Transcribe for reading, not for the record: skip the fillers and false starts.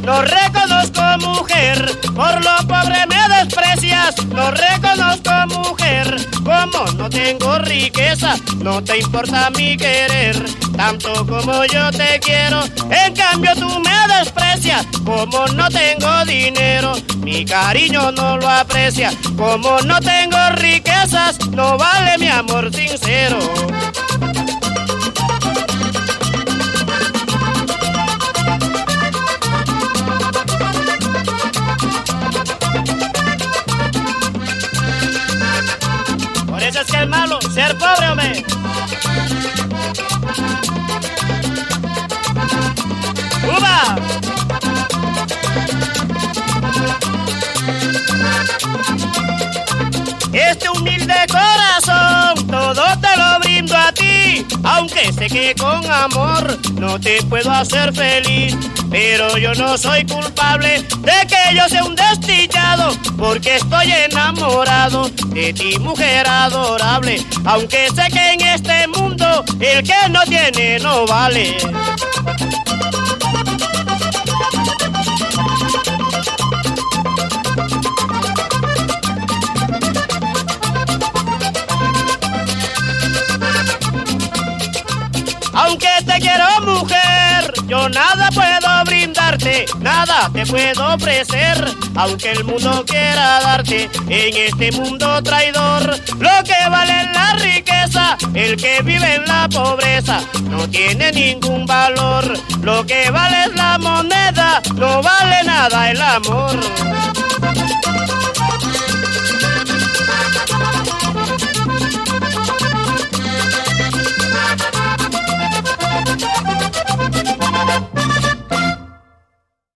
no reconozco mujer, por lo pobre me desprecias, no reconozco mujer, como no tengo riqueza, no te importa mi querer, tanto como yo te quiero, en cambio tú me desprecias, como no tengo dinero, mi cariño no lo aprecia, como no tengo riquezas, no vale mi amor sincero. Por eso es que es malo ser pobre, hombre. ¡Uva! Este humilde corazón, todo te lo brindo a ti, aunque sé que con amor no te puedo hacer feliz, pero yo no soy culpable de que yo sea un desdichado, porque estoy enamorado de ti, mujer adorable, aunque sé que en este mundo el que no tiene no vale. Aunque te quiero mujer, yo nada puedo brindarte, nada te puedo ofrecer, aunque el mundo quiera darte, en este mundo traidor, lo que vale es la riqueza, el que vive en la pobreza, no tiene ningún valor, lo que vale es la moneda, no vale nada el amor.